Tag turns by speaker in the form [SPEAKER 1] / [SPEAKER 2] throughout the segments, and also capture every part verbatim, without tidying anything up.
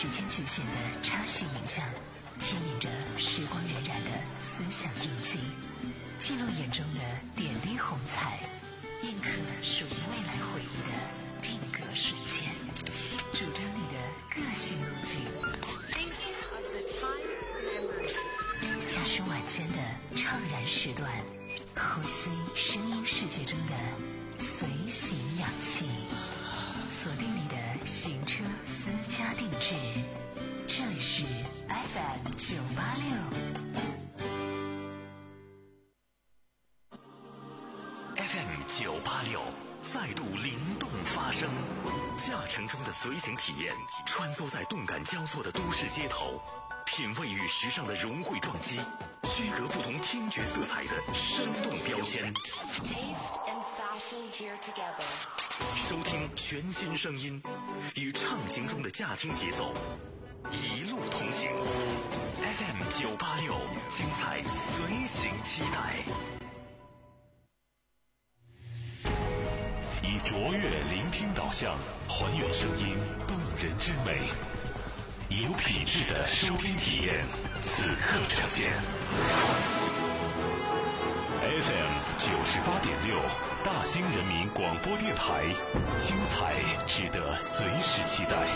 [SPEAKER 1] 时间局限的插叙影像，牵引着时光荏苒的思想印记，记录眼中的点滴红彩，印刻属于未来回忆的定格瞬间，主张你的个性路径。驾驶晚间的怅然时段，呼吸声音世界中的随行氧气，锁定你的行车私家定制。这里是 F M 九八六。
[SPEAKER 2] F M 九八六再度灵动发声，驾乘中的随行体验，穿梭在动感交错的都市街头，品味与时尚的融汇撞击，区隔不同听觉色彩的生动标签。收听全新声音，与畅行中的驾听节奏，一路同行。F M 九八六，精彩随行期待。以卓越聆听导向，还原声音动人之美，以有品质的收听体验，此刻呈现。F M 九十八点六，大兴人民广播电台，精彩值得随时期待。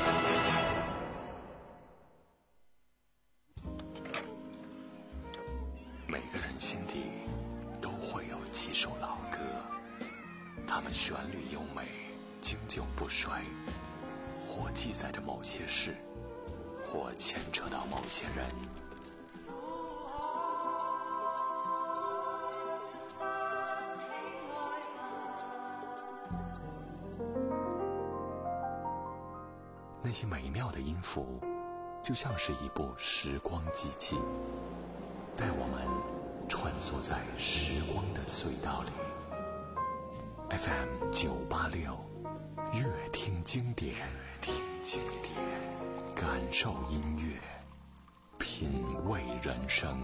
[SPEAKER 3] 每个人心底都会有几首老歌，它们旋律优美，经久不衰，或记载着某些事，或牵扯到某些人。那些美妙的音符，就像是一部时光机器，带我们穿梭在时光的隧道里。F M 九八六，乐听经典，乐听经典，感受音乐，品味人生。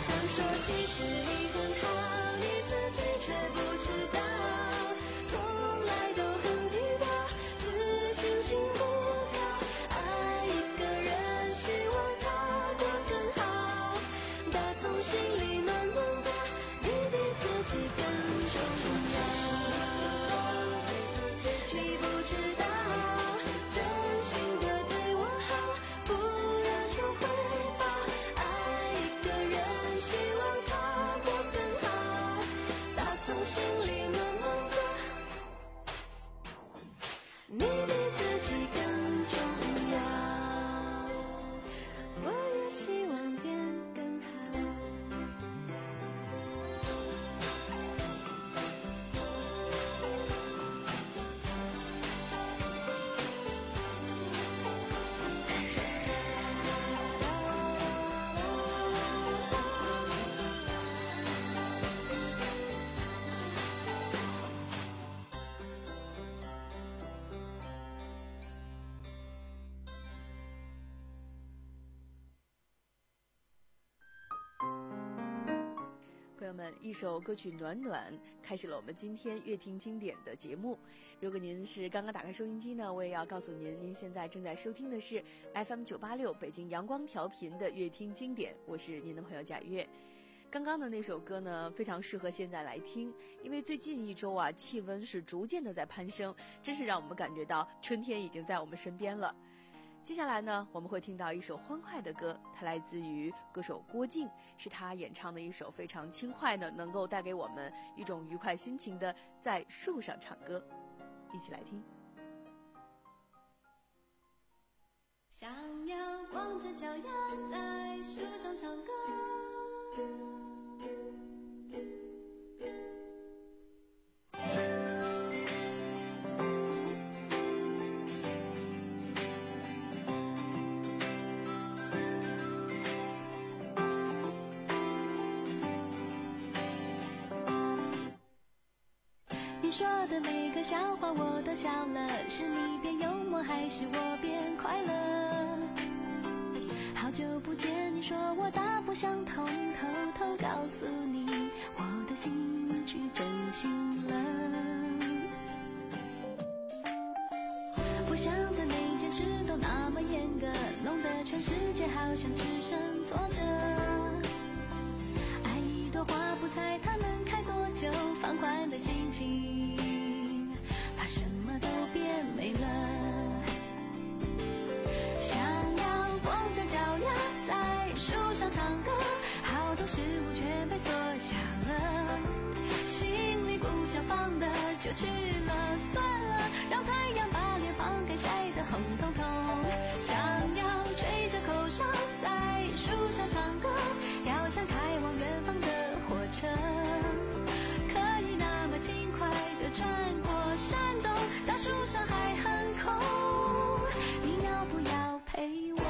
[SPEAKER 4] 想说其实你很好，你自己却不知道，从来都很低调，自信心不高，爱一个人希望他过更好，打从心里暖暖的，你比自己更重要。你不知道，真心的对我好，不要求回报，爱一个人希望他过更好，打从心里暖暖的，你比自己更重要，我也希望变更好。
[SPEAKER 5] 朋友们，一首歌曲《暖暖》开始了我们今天乐听经典的节目。如果您是刚刚打开收音机呢，我也要告诉您，您现在正在收听的是 F M 九八六北京阳光调频的乐听经典，我是您的朋友贾月。刚刚的那首歌呢，非常适合现在来听，因为最近一周啊，气温是逐渐的在攀升，真是让我们感觉到春天已经在我们身边了。接下来呢，我们会听到一首欢快的歌，它来自于歌手郭靖，是他演唱的一首非常轻快的，能够带给我们一种愉快心情的《在树上唱歌》，一起来听。
[SPEAKER 4] 小鸟光着脚丫在树上唱歌，你说的每个笑话我都笑了，是你变幽默还是我变快乐？好久不见，你说我大不相同，偷偷告诉你我的心去真心了。我想的每件事都那么严格，弄得全世界好像只剩挫折。爱一朵花不猜它能开多久，放宽的心情把什么都变美了。想要光着脚丫在树上唱歌，好多事物全被缩小了，心里不想放的就去了，算了，让太阳把脸庞给晒得红彤彤。想要吹着口哨在树上唱歌，要像开往远方的火车，可以那么轻快地穿过山洞，当树上还很空，你要不要陪我？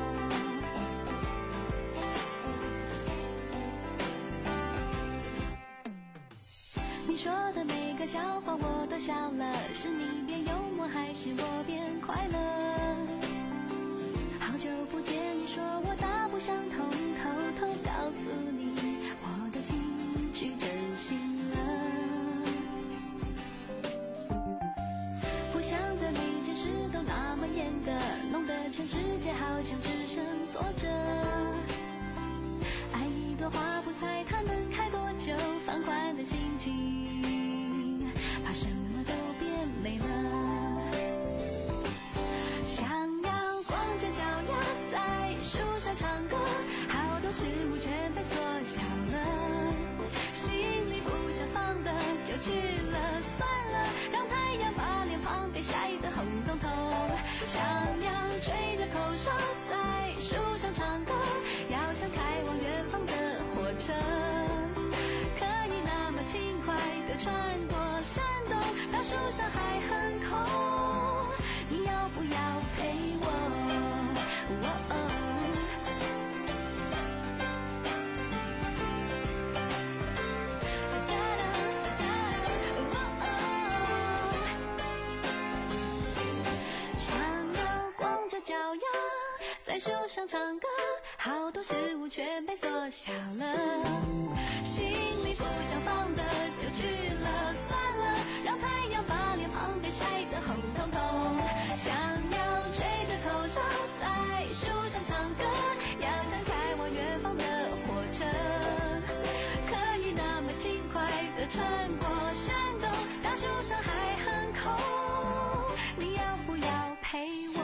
[SPEAKER 4] 你说的每个笑话我都笑了，是你变幽默还是我变快乐？好久不见，你说我大不相同，偷偷告诉你我的心去真心了。不想的每件事都那么严格，弄得全世界好像只剩挫折。爱一朵花不猜它能开多久，放宽的心情把什么都变美了。想要光着脚丫在树上唱歌，好多事物全被缩小了，心里不想放的就去了，算了，让太阳把脸庞给晒得红彤彤。想要吹着口哨在树上唱歌，要像开往远方的火车，可以那么轻快地穿过山洞，当树上还很空，你要不要陪我？哦哦在树上唱歌，好多多事物全被缩小了，心里不想放的就去了，算了，让太阳把脸庞给晒得红彤彤。想要吹着口哨在树上唱歌，要像开往远方的火车，可以那么轻快地穿过山洞，当树上还很空，你要不要陪我？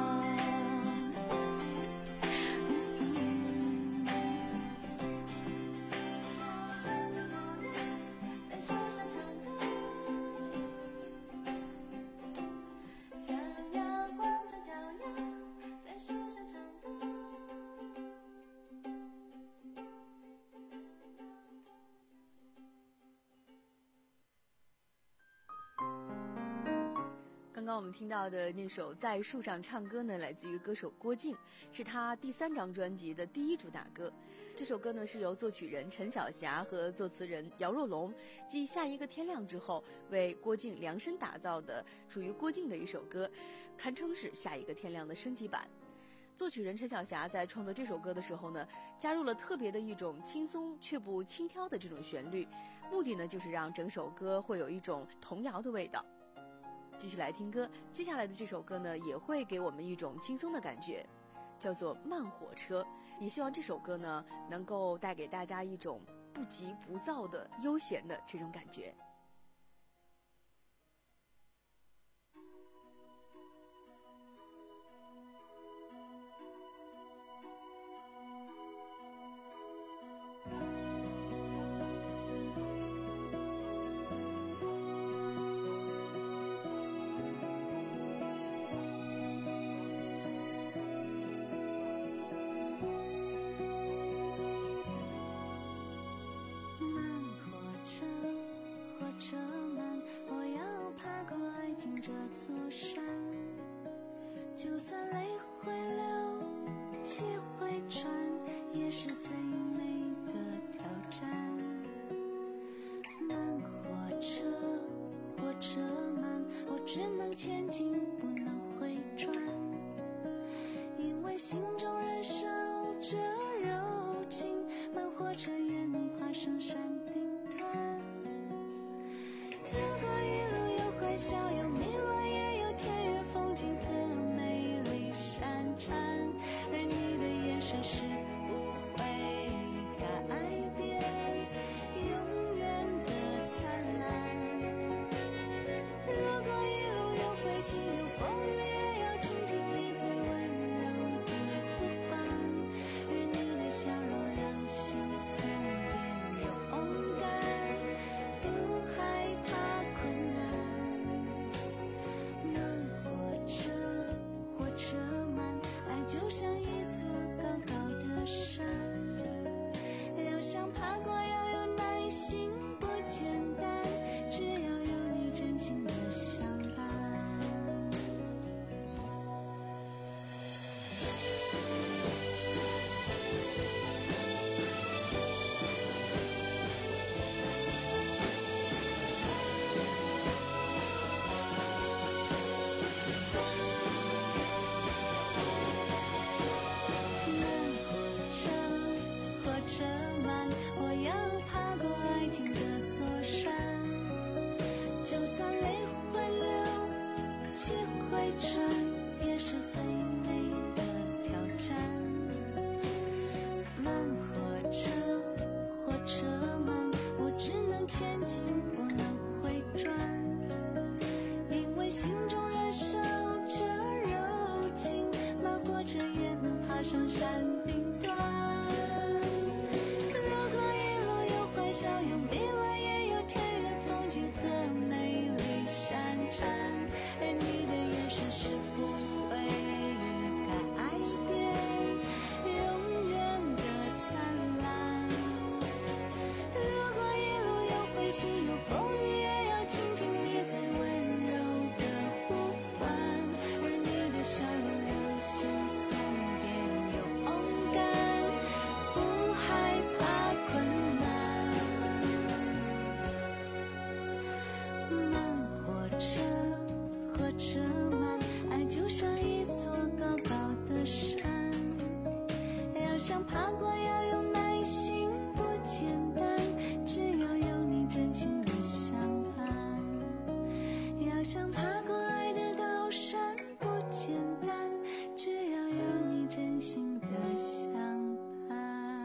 [SPEAKER 5] 刚刚我们听到的那首《在树上唱歌》呢，来自于歌手郭靖，是他第三张专辑的第一主打歌。这首歌呢是由作曲人陈晓霞和作词人姚若龙继《下一个天亮》之后为郭靖量身打造的，属于郭靖的一首歌，堪称是《下一个天亮》的升级版。作曲人陈晓霞在创作这首歌的时候呢，加入了特别的一种轻松却不轻佻的这种旋律，目的呢就是让整首歌会有一种童谣的味道。继续来听歌，接下来的这首歌呢也会给我们一种轻松的感觉，叫做《慢火车》，也希望这首歌呢能够带给大家一种不急不躁的悠闲的这种感觉。
[SPEAKER 4] 就算泪会流，气会喘，也是最美的挑战。慢火车，火车慢，我只能前进，不能回转，因为心中燃烧着柔情，慢火车也能爬上山顶端。如果一路有欢笑，有迷乱，也有田园风景和美丽山川，而你的眼神是不会改变，永远的灿烂。如果一路有灰心，有风雨，也要倾听你最温柔的呼唤，愿你的笑容让心存变勇敢，不害怕困难。慢火车，火车慢，爱就像一座高高的山，要想爬过要有耐心，不简单，只要有你真心的相伴。慢火车，火车慢，我要爬过爱情这座山，就算泪会流，气会喘，也是最美的挑战。慢火车，火车慢，我只能前进，不能回转，因为心中燃烧着柔情，慢火车也能爬上山顶端。如果一路有欢笑，有迷乱，也有田园风景和美丽山川，而你的眼神是不会改变，永远的灿烂。如果一路有灰心，有风雨，也要倾听你最温柔的呼唤，而你的笑容让心酸变勇爬过要有耐心不简单，只要有你真心的相伴。要想爬过爱的高山不简单，只要有你真心的相伴。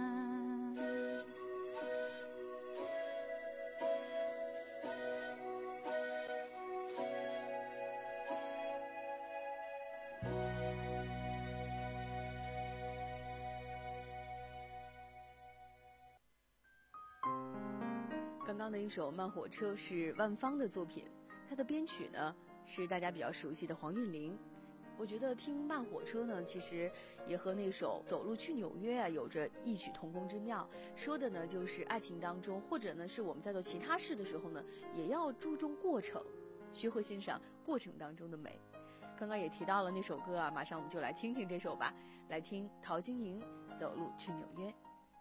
[SPEAKER 5] 刚刚的一首《慢火车》是万芳的作品，她的编曲呢是大家比较熟悉的黄韵玲。我觉得听《慢火车》呢，其实也和那首《走路去纽约》啊有着异曲同工之妙。说的呢就是爱情当中，或者呢是我们在做其他事的时候呢，也要注重过程，学会欣赏过程当中的美。刚刚也提到了那首歌啊，马上我们就来听听这首吧，来听陶晶莹《走路去纽约》。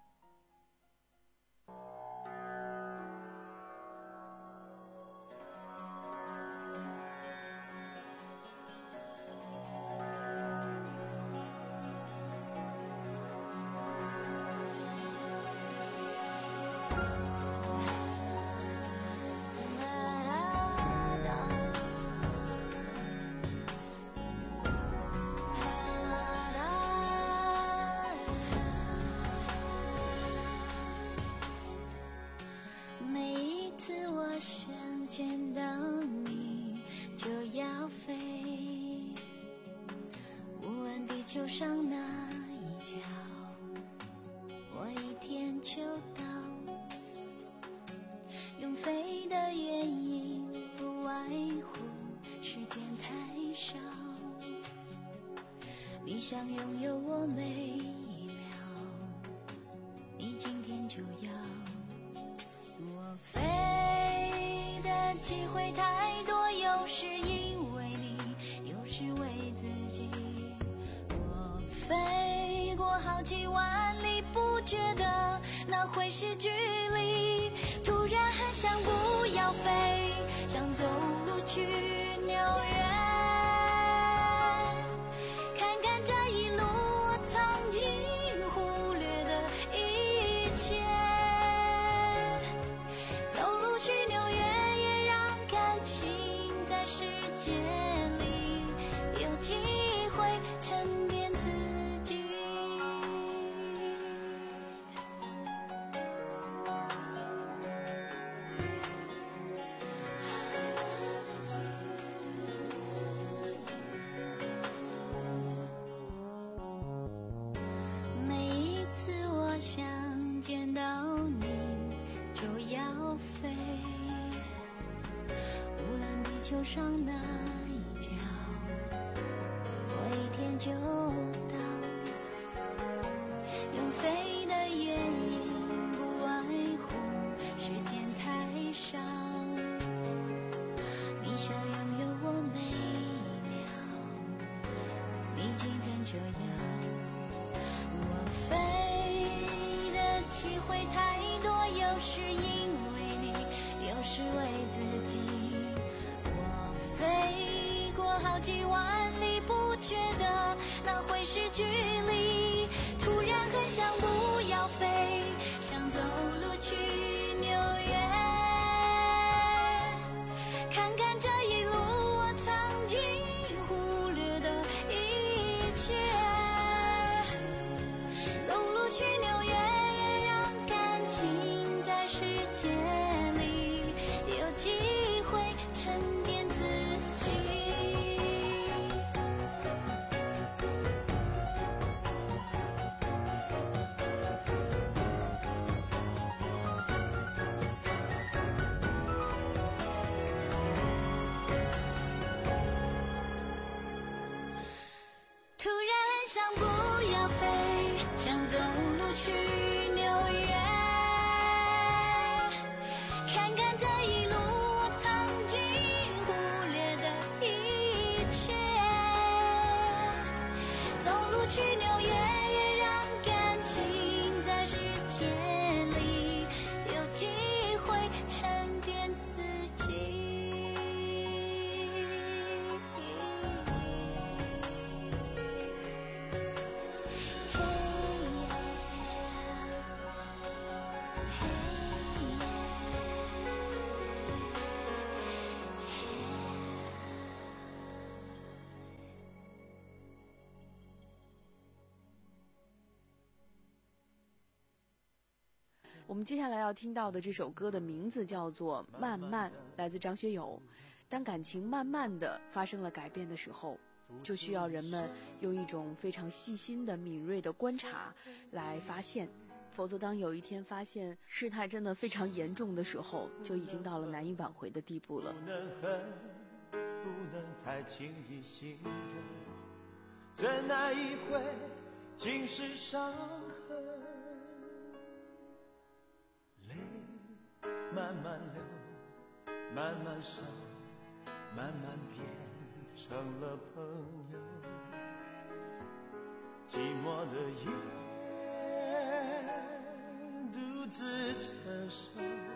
[SPEAKER 4] 见到你就要飞，无论地球上哪一角，我一天就到。用飞的原因不外乎时间太少，你想拥有我每一秒，你今天就要。我飞机会太多，有时因为你，有时为自己。我飞过好几万里，不觉得那会是距离。突然很想不要飞，想走路去纽约，看看这一路我曾经忽略的一切。走路去纽约，世界里有机会沉淀自己。每一次我想见到你就要飞，无论地球上哪一角，我一天就到。用飞的原因不外乎时间太少，你想拥有我每一秒，你今天就要。我飞的机会太多，有时因为你，有时为自己。飞过好几万里，不觉得那会是距离。突然很想不要飞，想走路去纽约，看看这一路我曾经忽略的一切。走路去纽约，也让感情在世界里有机会沉淀自己。突然很想不要飞，想走路去纽约，看看这一路我曾经忽略的一切。走路去纽约，也让感情在世界里有机会沉淀自己。嘿
[SPEAKER 5] 我们接下来要听到的这首歌的名字叫做《慢慢》，来自张学友。当感情慢慢的发生了改变的时候，就需要人们用一种非常细心的敏锐的观察来发现，否则当有一天发现事态真的非常严重的时候，就已经到了难以挽回的地步了。
[SPEAKER 6] 不能恨，不能太轻易信任，怎奈一回尽是伤痕，泪慢慢流，慢慢收，慢慢变成了朋友，寂寞的夜独自承受，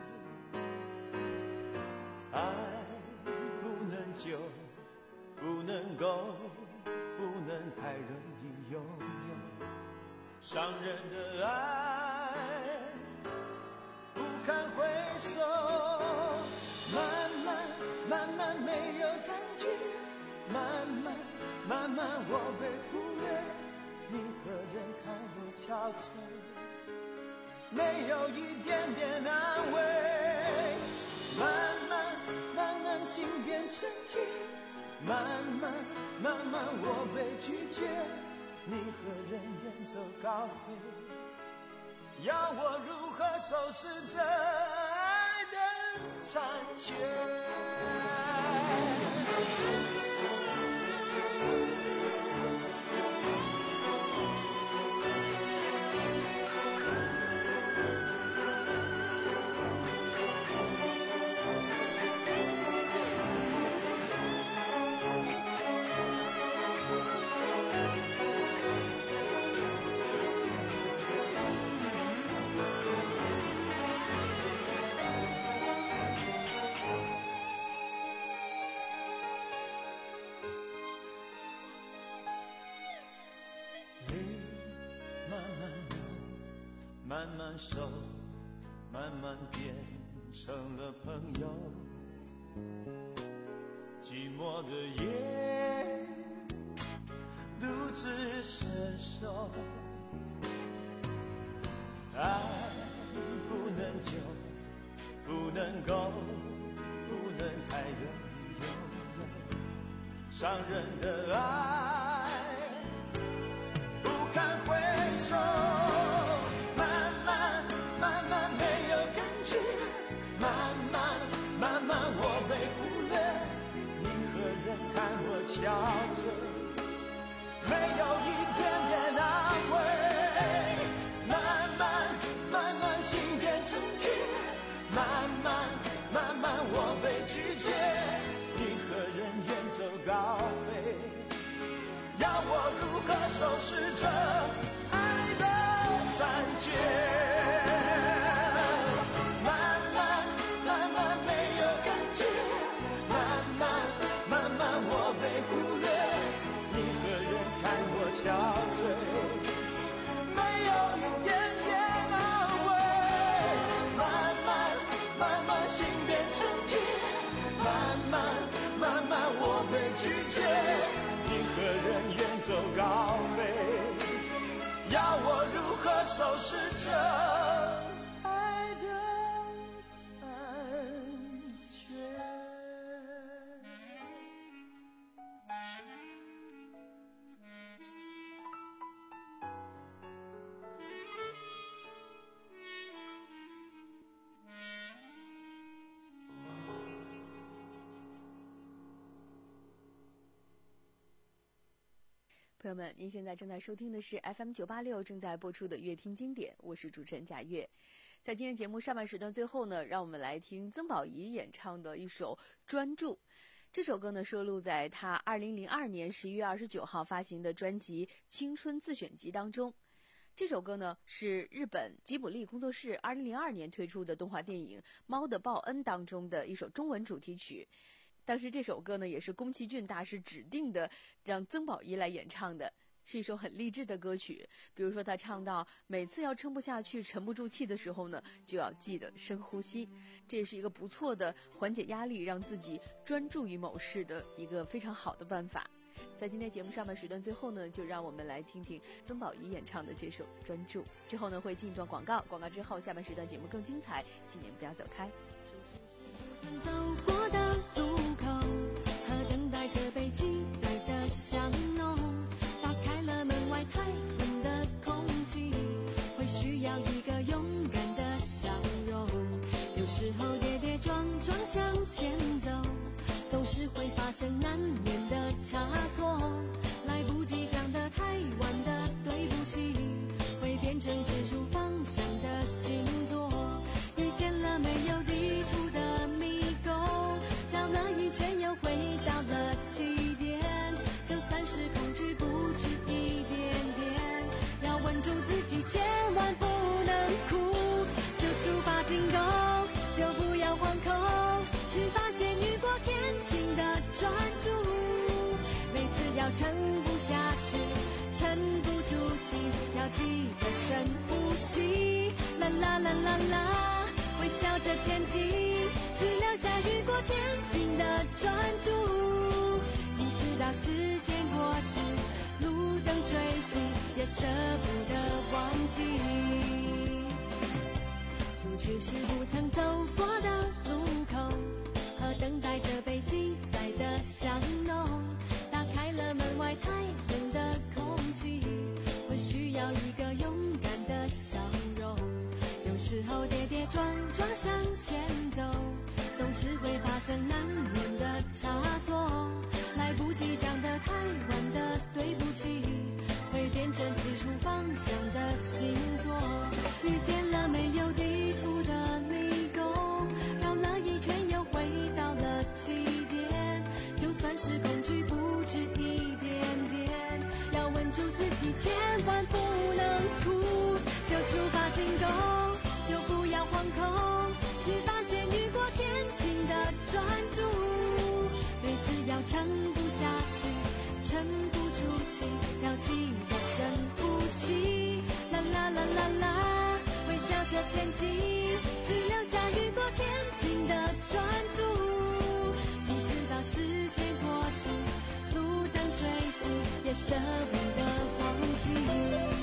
[SPEAKER 6] 爱不能久，不能够，不能太容易拥有，伤人的爱不堪回首，慢慢慢慢没有感觉，慢慢慢慢我被忽略，你何人看我憔悴，没有一点点安慰，慢慢慢慢心变成铁，慢慢慢慢我被拒绝，你何人远走高飞，要我如何收拾这爱的残缺。慢慢熟，慢慢变成了朋友，寂寞的夜独自承受，爱不能久，不能够，不能太容易拥有，伤人的爱不堪回首，慢慢慢慢我被忽略，你何人看我憔悴，没有一点点安慰，慢慢慢慢心变成铁，慢慢慢慢我被拒绝，你何人远走高飞，要我如何收拾这爱的残缺，憔悴，没有一点点安慰，慢慢慢慢心变成铁，慢慢慢慢我被拒绝，你何人远走高飞，要我如何收拾这爱的残缺。
[SPEAKER 5] 朋友们，您现在正在收听的是 F M 九八六正在播出的乐听经典，我是主持人贾月。在今天节目上半时段最后呢，让我们来听曾宝仪演唱的一首《专注》。这首歌呢收录在他二零零二年十一月二十九号发行的专辑《青春自选集》当中。这首歌呢是日本吉卜力工作室二零零二年推出的动画电影《猫的报恩》当中的一首中文主题曲。当时这首歌呢也是宫崎骏大师指定的让曾宝仪来演唱的，是一首很励志的歌曲。比如说他唱到每次要撑不下去沉不住气的时候呢，就要记得深呼吸，这也是一个不错的缓解压力让自己专注于某事的一个非常好的办法。 在今天节目上半时段最后呢，就让我们来听听曾宝仪演唱的这首《专注》。之后呢，会进一段广告，广告之后下半时段节目更精彩，请您不要走开。
[SPEAKER 4] 曾走过的路口和等待着被期待的香浓，打开了门外太冷的空气，会需要一个勇敢的笑容。有时候跌跌撞撞向前走，总是会发生难免的差错，来不及讲的太晚的对不起，会变成指出方向的星座。遇见了没有地图的迷宫，绕了一圈又回到了起点，就算是恐惧不止一点点，要稳住自己，千万不能哭，就出发进攻，就不要惶恐，去发现雨过天晴的专注。每次要撑不下去，沉不住气，要记得深呼吸，啦啦啦啦啦，微笑着前进，只留下雨过天晴的专注。你知道时间过去，路灯吹熄，也舍不得忘记。出去时不曾走过的路口，和等待着被记载的香浓，打开了门外太冷的空气，会需要一个勇敢的笑容。有时候跌跌撞撞向前走，总是会发生难免的差错，来不及讲的太晚的对不起，会变成指出方向的星座。遇见了没有地图的迷宫，绕了一圈又回到了起点，就算是恐惧不止一点点，要稳住自己，千万不能哭，就出发进攻，就不要惶恐，去发现雨过天晴的专注。每次要撑不下去，沉不住气，要记得深呼吸，啦啦啦啦啦，微笑着前进，只留下雨过天晴的专注。你知道时间过去，路灯吹熄，也舍不得忘记。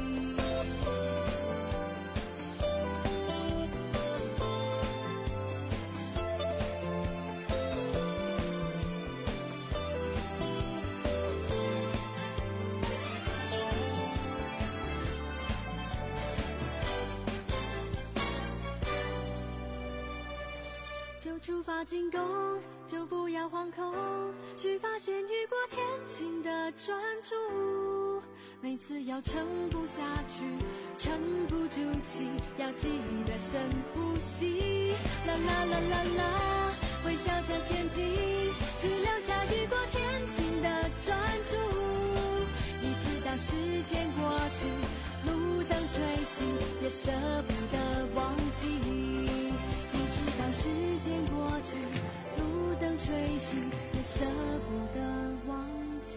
[SPEAKER 4] 就出发进攻，就不要惶恐，去发现雨过天晴的专注。每次要撑不下去，沉不住气，要记得深呼吸，啦啦啦啦啦，微笑着前进，只留下雨过天晴的专注。你知道时间过去，路灯吹熄，也舍不得忘记。直到时间过去，路灯吹熄，也舍不得忘记。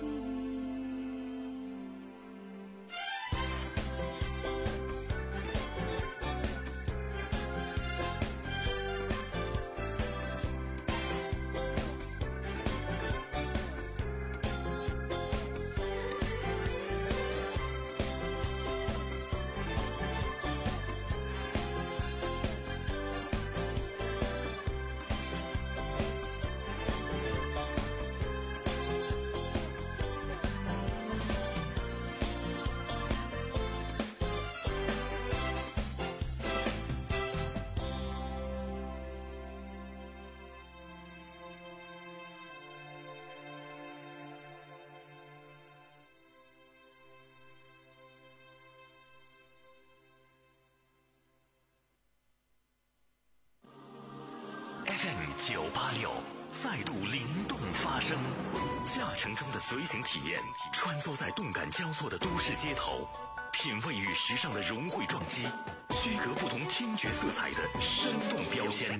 [SPEAKER 2] F M 九八六再度灵动发声，驾乘中的随行体验，穿梭在动感交错的都市街头，品味与时尚的融汇撞击，区隔不同听觉色彩的生动标签。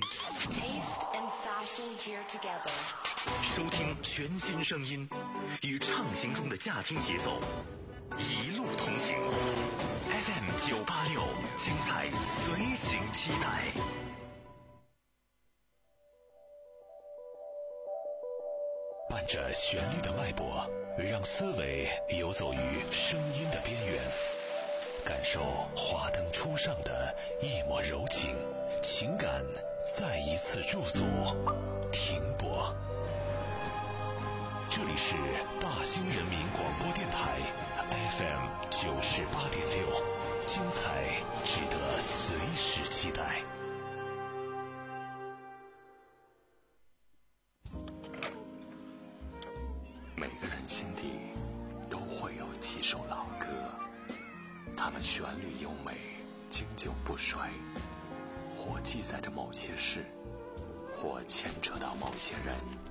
[SPEAKER 2] 收听全新声音，与畅行中的驾听节奏，一路同行。F M 九八六，精彩随行期待。 伴着旋律的脉搏，让思维游走于声音的边缘，感受华灯初上的一抹柔情，情感再一次驻足停泊。这里是大兴人民广播电台 F M 九十八点六，精彩值得随时期待。
[SPEAKER 3] 每个人心底都会有几首老歌，它们旋律优美，经久不衰，或记载着某些事，或牵扯到某些人。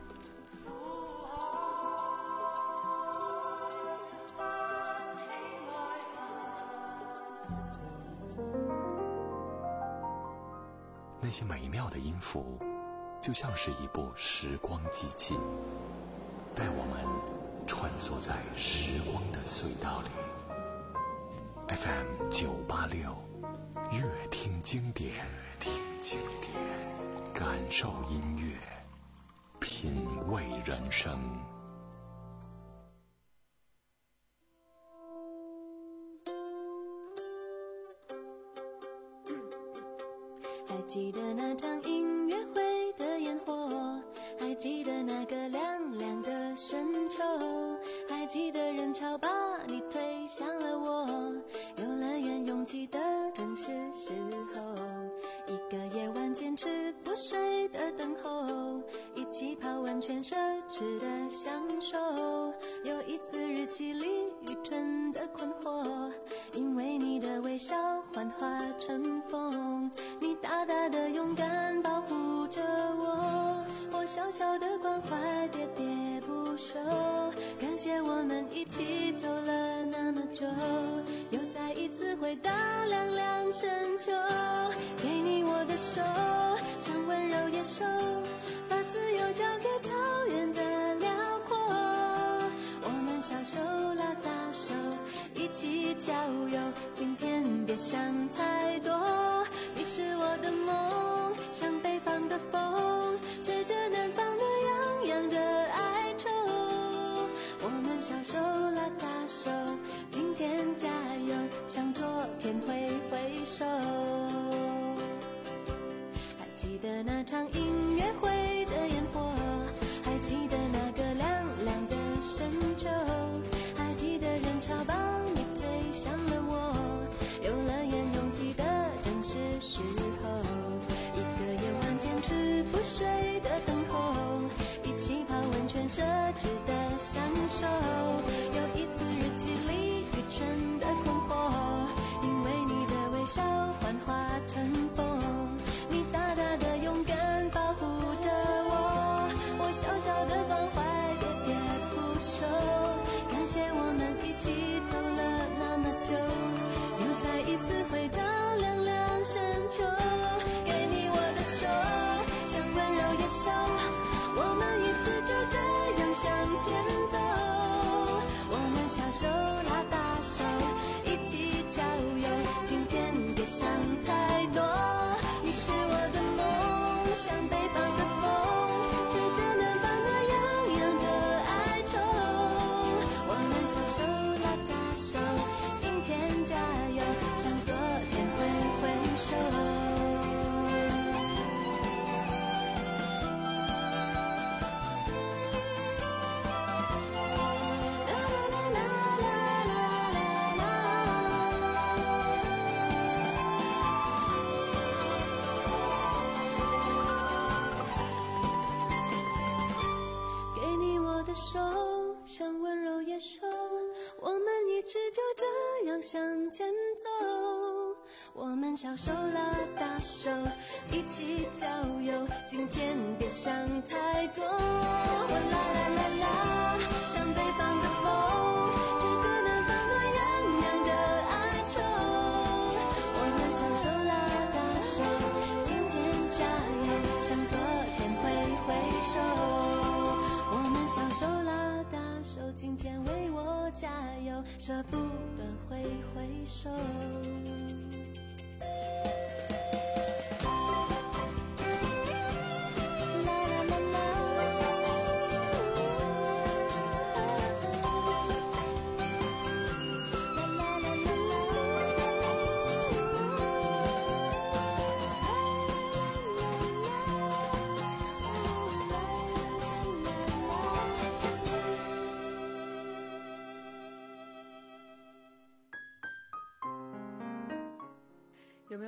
[SPEAKER 3] 那些美妙的音符，就像是一部时光机器，带我们穿梭在时光的隧道里。F M 九八六，乐听经典，听经典，感受音乐，品味人生。
[SPEAKER 4] 还记得那场音乐会的烟火，还记得那个凉凉的深秋，还记得人潮把你推向了我，游乐园拥挤的正是时候，一个夜晚坚持不睡的等候，一起泡温泉奢侈的享受，有一次日记里愚蠢的困惑，因为你的微笑幻化成风，你大大的勇敢保护着我，我小小的关怀喋喋不休，感谢我们一起走了那么久，又再一次回到凉凉深秋，给你我的手，像温柔野兽，把自由交给草原的辽阔，我们小手拉大手，一起郊游，今天别想太多，你是我的梦，像北方的风，吹着南方的洋洋的哀愁，我们小手拉大手，今天加油，向昨天挥挥手。还记得那场音乐会的烟火，还记得那个凉凉的深秋，还记得人潮把你推向了我，游乐园拥挤的正是时候，一个夜晚坚持不睡的等候，一起泡温泉奢侈的享受，有一次日记里愚蠢的困惑，因为你的微笑幻化成风，你大大的勇敢保护着我，我小小的关怀喋喋不休，感谢我们一起走了那么久，又再一次回到凉凉深秋，给你我的手，像温柔野兽，我们一直就这样向前走，我们小手拉大手，一起郊游，今天别想太多，你是我的梦，像北方的风，吹着南方的洋洋的哀愁，我们小手拉大手，今天加油，向昨天挥挥手。手像温柔野兽，我们一直就这样向前走，我们小手拉大手，一起郊游，今天别想太多，啦啦啦啦，像北方的风，吹着南方的洋洋的哀愁，我们小手拉大手，今天加油，向昨天挥挥手，我们小手拉大手，今天为我加油，舍不得挥挥手。啦啦啦啦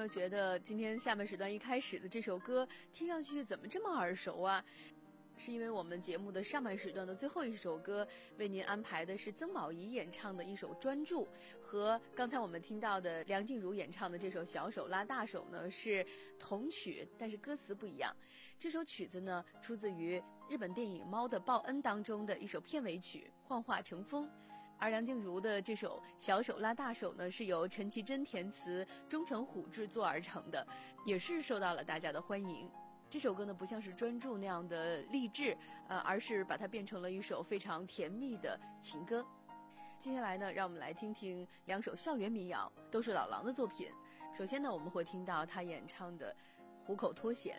[SPEAKER 5] 有觉得今天下半时段一开始的这首歌听上去怎么这么耳熟啊？是因为我们节目的上半时段的最后一首歌为您安排的是曾宝仪演唱的一首《专注》，和刚才我们听到的梁静茹演唱的这首《小手拉大手》呢是同曲，但是歌词不一样。这首曲子呢出自于日本电影《猫的报恩》当中的一首片尾曲《幻化成风》，而梁静茹的这首《小手拉大手》呢是由陈绮贞填词，钟成虎制作而成的，也是受到了大家的欢迎。这首歌呢不像是专注那样的励志，呃，而是把它变成了一首非常甜蜜的情歌。接下来呢，让我们来听听两首校园民谣，都是老狼的作品。首先呢，我们会听到他演唱的《虎口脱险》。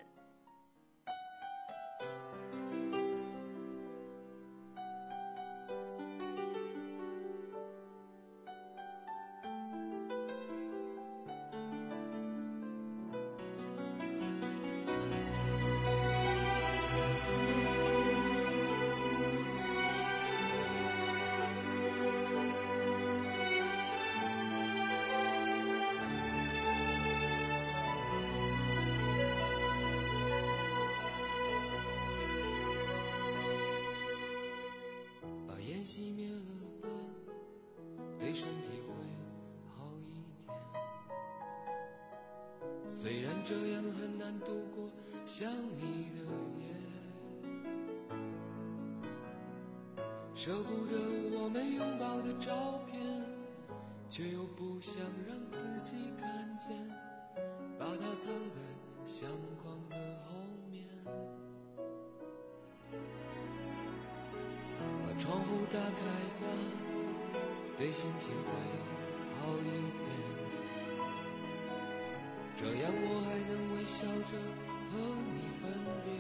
[SPEAKER 7] 熄灭了吧，对身体会好一点。虽然这样很难度过想你的夜，舍不得我们拥抱的照片，却又不想让自己看见，把它藏在相框的后面。窗户打开吧，对心情会好一点，这样我还能微笑着和你分别。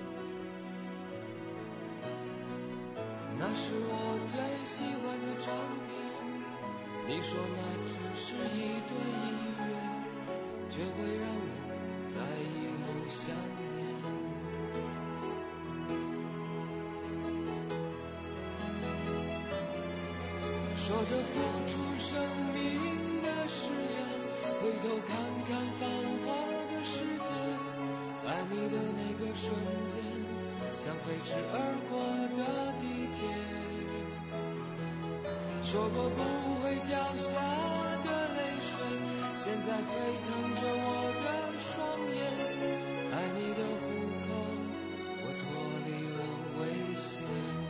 [SPEAKER 7] 那是我最喜欢的照片，你说那只是一段音乐，却会让我在以后想念。说着付出生命的誓言，回头看看繁华的世界，爱你的每个瞬间，像飞驰而过的地铁。说过不会掉下的泪水，现在沸腾着我的双眼，爱你的虎口，我脱离了危险。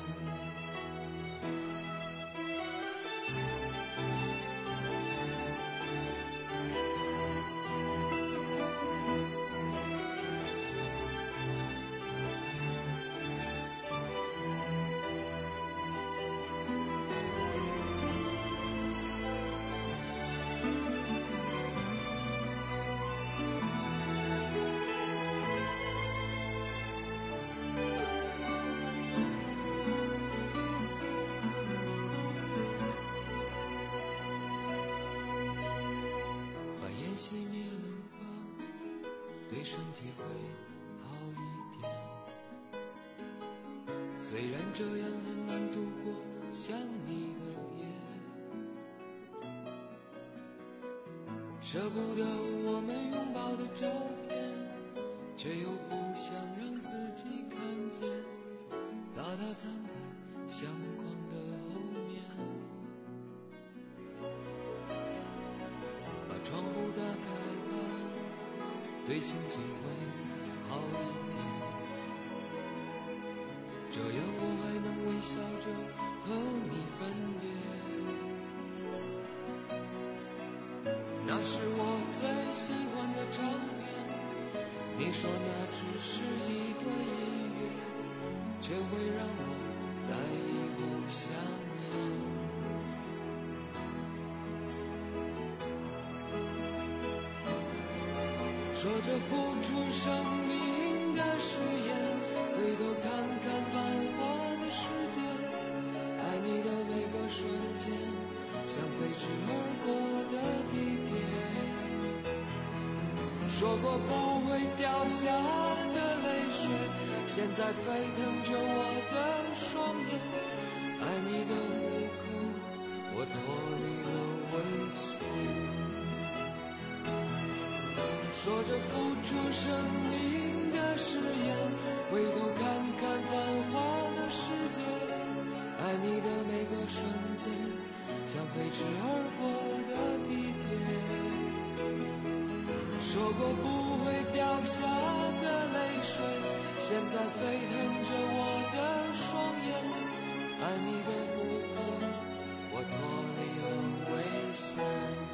[SPEAKER 7] 熄灭了吧，对身体会好一点。虽然这样很难度过想你的夜，舍不得我们拥抱的照片，却又不想让自己看见，把它藏在相框的后面。把窗户打开吧，对心情会好一点，这样我还能微笑着和你分别。那是我最喜欢的唱片，你说那只是一段音乐，却会让我在以后想念。说着付出生命的誓言，回头看看繁华的世界，爱你的每个瞬间，像飞驰而过的地铁。说过不会掉下的泪水，现在沸腾着我的双眼，爱你的虎口，我脱离了危险。 说着付出生命的誓言，回头看看繁华的世界，爱你的每个瞬间，像飞驰而过的地铁。说过不会掉下的泪水，现在沸腾着我的双眼。爱你的不够，我脱离了危险。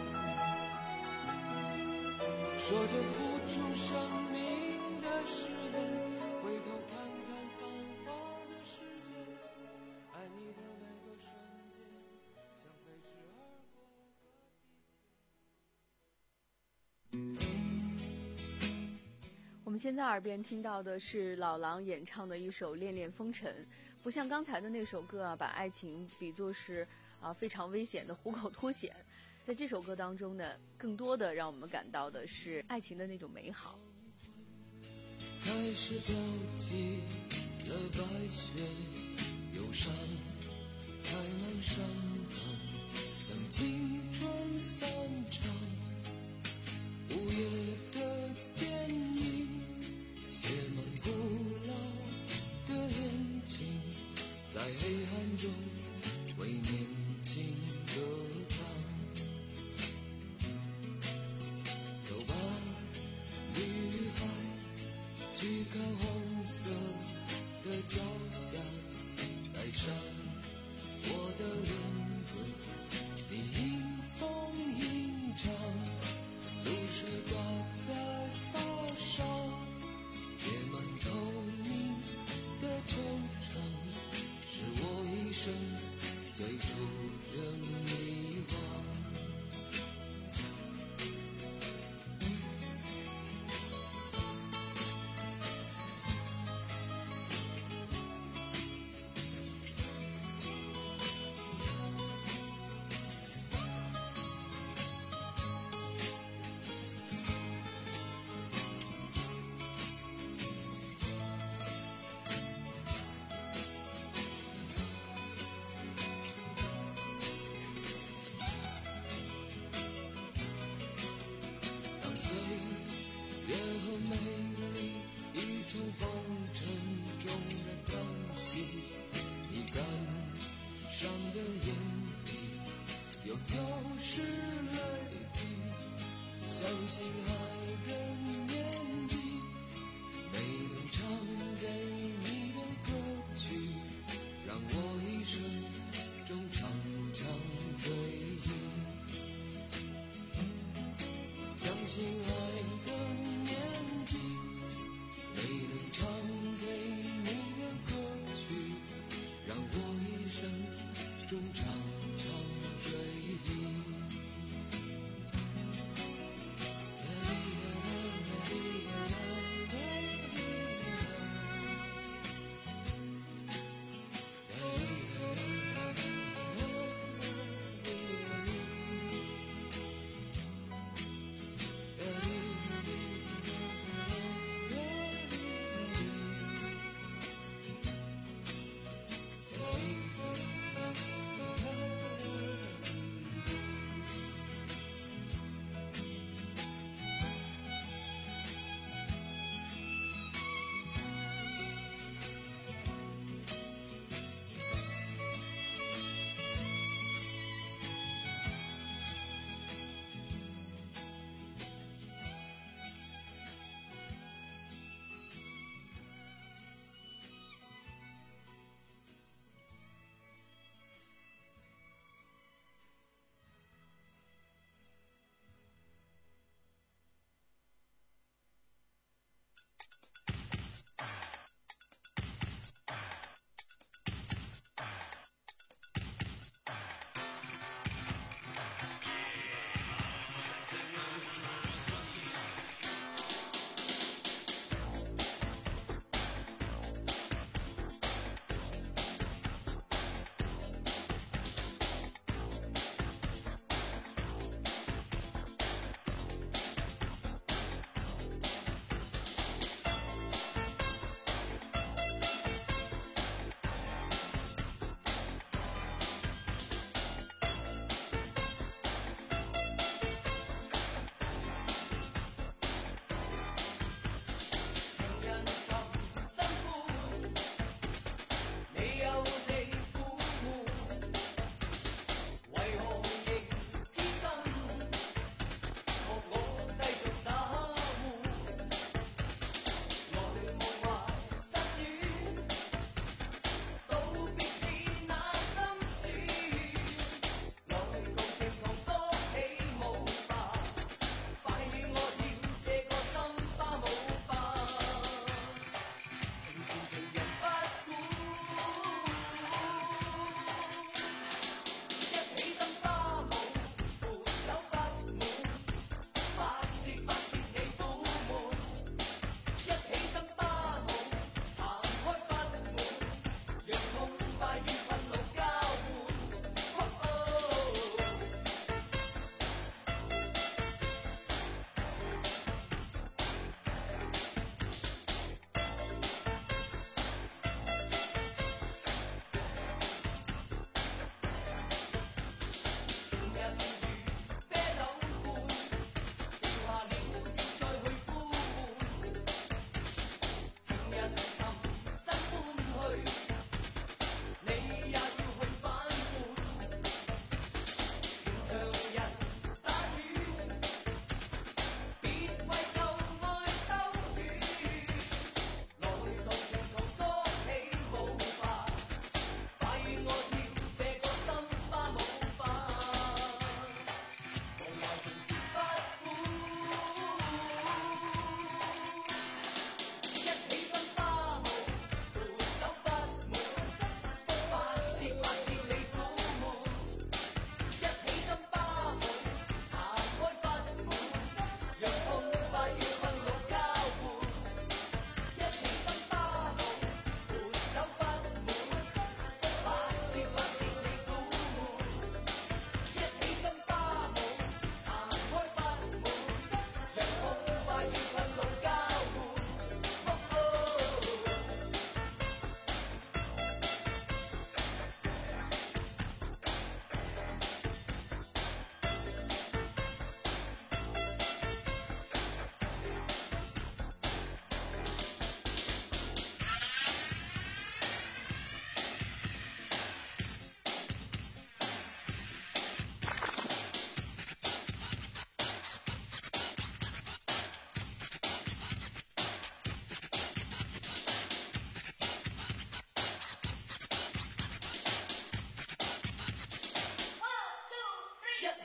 [SPEAKER 7] 说着付出生命的誓言，回头看看繁华的世界，爱你的每个瞬间，像飞驰而过。
[SPEAKER 5] 我们现在耳边听到的是老狼演唱的一首《恋恋风尘》，不像刚才的那首歌啊，把爱情比作是啊非常危险的虎口脱险。在这首歌当中呢，更多的让我们感到的是爱情的那种美好。
[SPEAKER 7] 开始飘起了白雪，忧伤开满山岗，等青春散场。午夜的电影写满古老的恋情，在黑暗中为年轻歌唱。走吧，女孩，去看红色的朝霞，带上我的恋歌，你迎风吟唱，露水挂在发梢，结满透明的惆怅，是我一生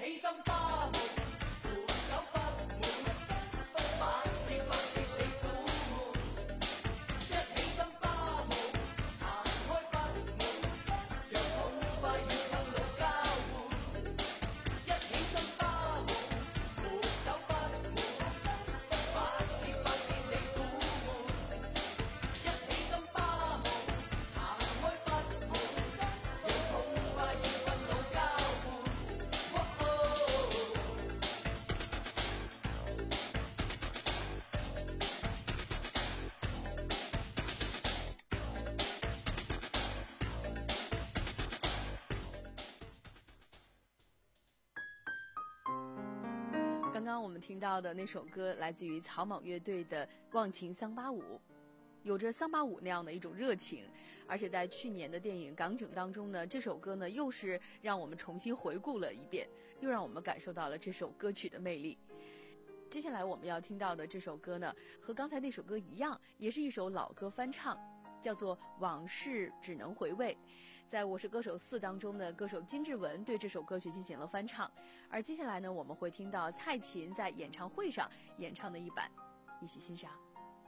[SPEAKER 5] 刚刚我们听到的那首歌来自于草蜢乐队的《忘情桑巴舞》，有着桑巴舞那样的一种热情，而且在去年的电影《港囧》当中呢，这首歌呢又是让我们重新回顾了一遍，又让我们感受到了这首歌曲的魅力。接下来我们要听到的这首歌呢，和刚才那首歌一样，也是一首老歌翻唱，叫做《往事只能回味》。在《我是歌手四》当中呢，歌手金志文对这首歌曲进行了翻唱，而接下来呢，我们会听到蔡琴在演唱会上演唱的一版，一起欣赏。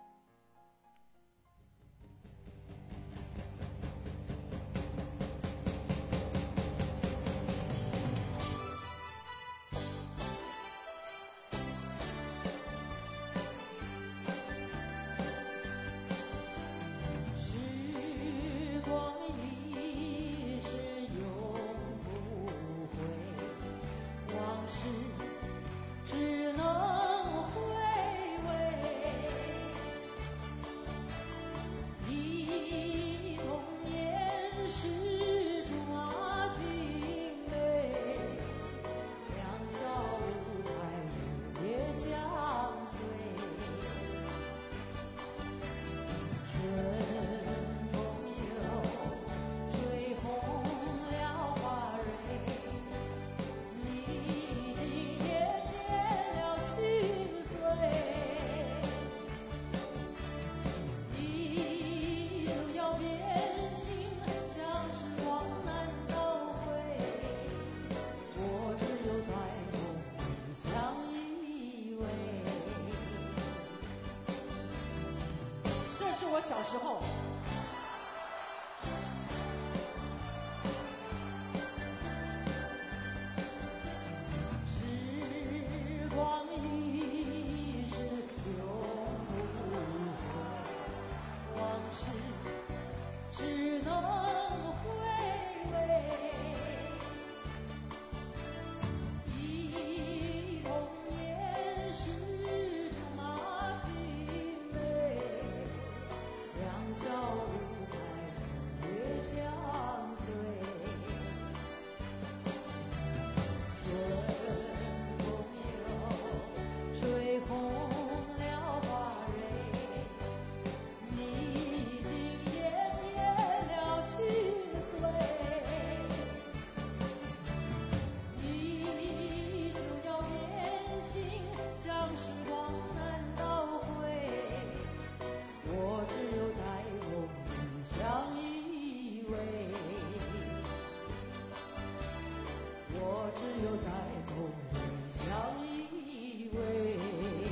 [SPEAKER 8] 小时候，时光一逝永不回，往事只能回味。忆童年时竹马青梅，两小无猜，日月相随。春风又吹红了花蕊，你今也添了心碎。你就要变心，将时光难倒回。我只有在梦里相依偎，我只有在梦里相依偎。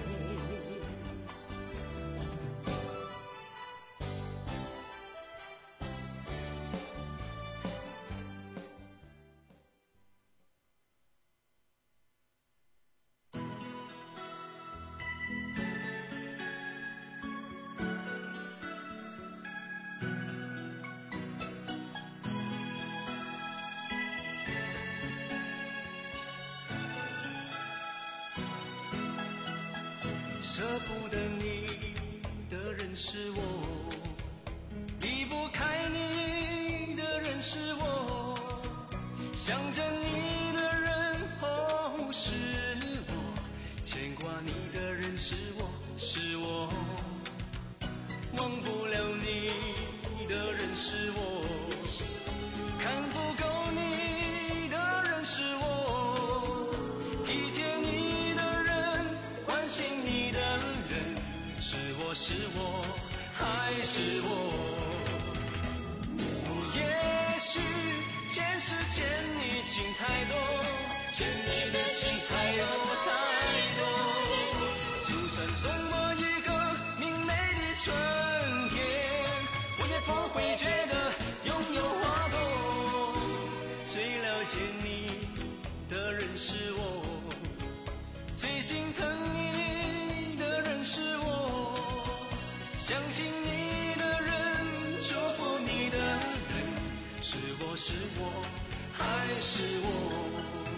[SPEAKER 6] 舍不得你的人是我，离不开你的人是我，想着你的人哦是我，牵挂你的人是我是我，忘不了你的人是我，看不够你的人是我，体贴你的人，关心你的人，是我是我还是我？也许前世欠你情太多，欠你的相信你的人，祝福你的人，是我是我还是我？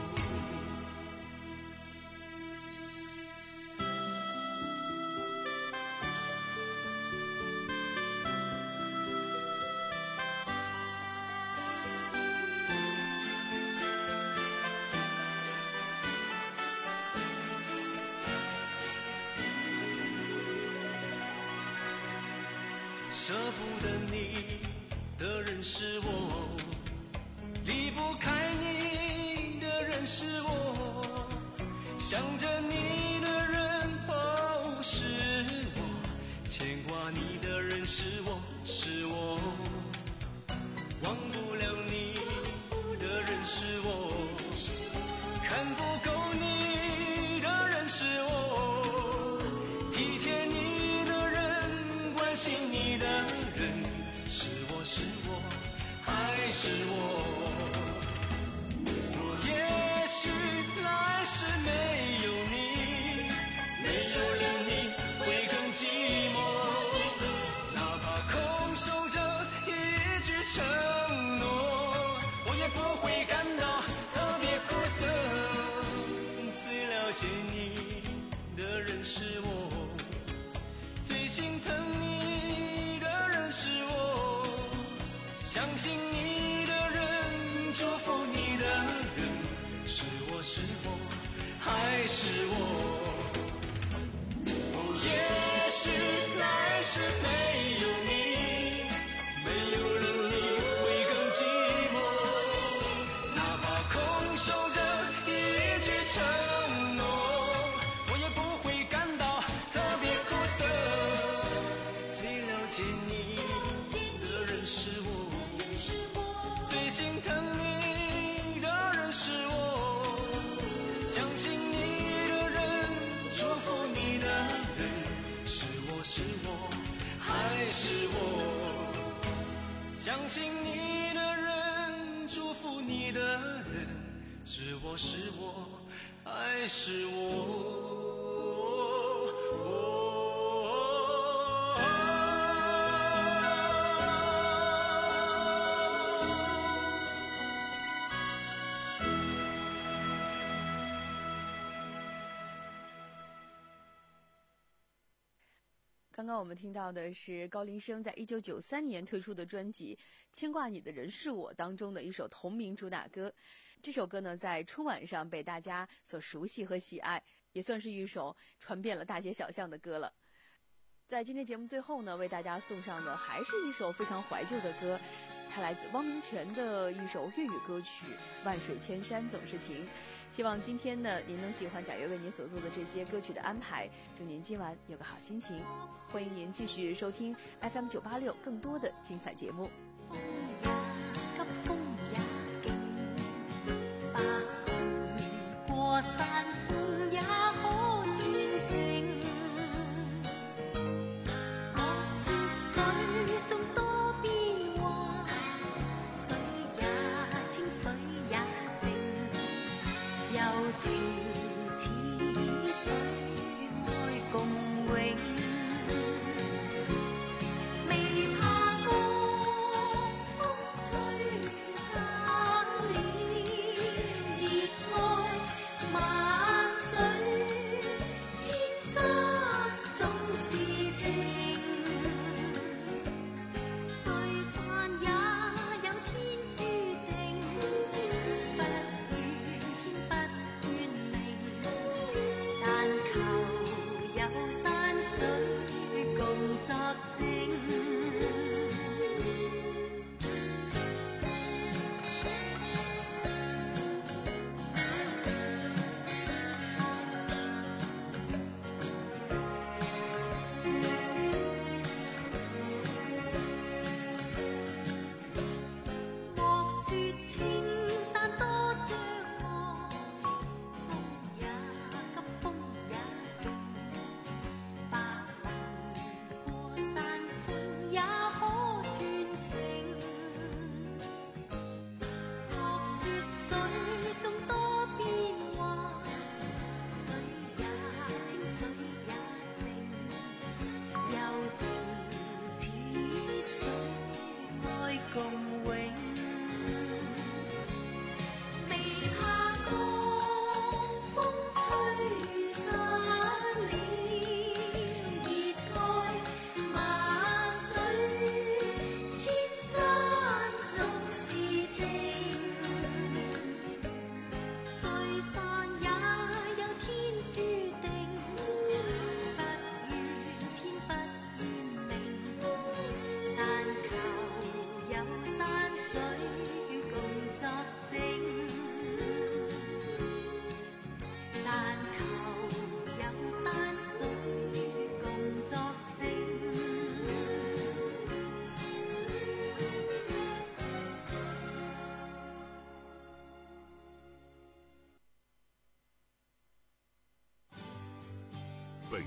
[SPEAKER 6] 舍不得你的人是我，离不开你的人是我，想着你的人哦是我，牵挂你的人是我是我，忘不了你的人是我，看不够你的人是我，体贴你的人，关心你的人，是我是我还是我？我也许来世没有你，没有了你会更寂寞，哪怕空守着一句承诺，我也不会感到特别苦涩。最了解你的人是我，最心疼你的人是我，相信你的人，祝福你的人，是我是我还是我？哦，也许来世没有你，没有了你会更寂寞，哪怕空守着一句承诺，我也不会感到特别苦涩。最了解你的人是我，最心疼你的人是我，相信你的人，祝福你的人，是我是我还是我？相信你的人，祝福你的人，是我是我还是我？
[SPEAKER 5] 刚刚我们听到的是高林生在一九九三年推出的专辑《牵挂你的人是我》当中的一首同名主打歌。这首歌呢，在春晚上被大家所熟悉和喜爱，也算是一首传遍了大街小巷的歌了。在今天节目最后呢，为大家送上的还是一首非常怀旧的歌，它来自汪明荃的一首粤语歌曲《万水千山总是情》。希望今天呢，您能喜欢贾月为您所做的这些歌曲的安排，祝您今晚有个好心情。欢迎您继续收听 F M 九八六更多的精彩节目。
[SPEAKER 4] 風也急，風也勁，白雲過山峰也可轉情。我說水中多變幻，水也清，水也靜，柔情似水愛共永。未怕光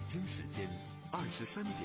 [SPEAKER 3] 京时间二十三点。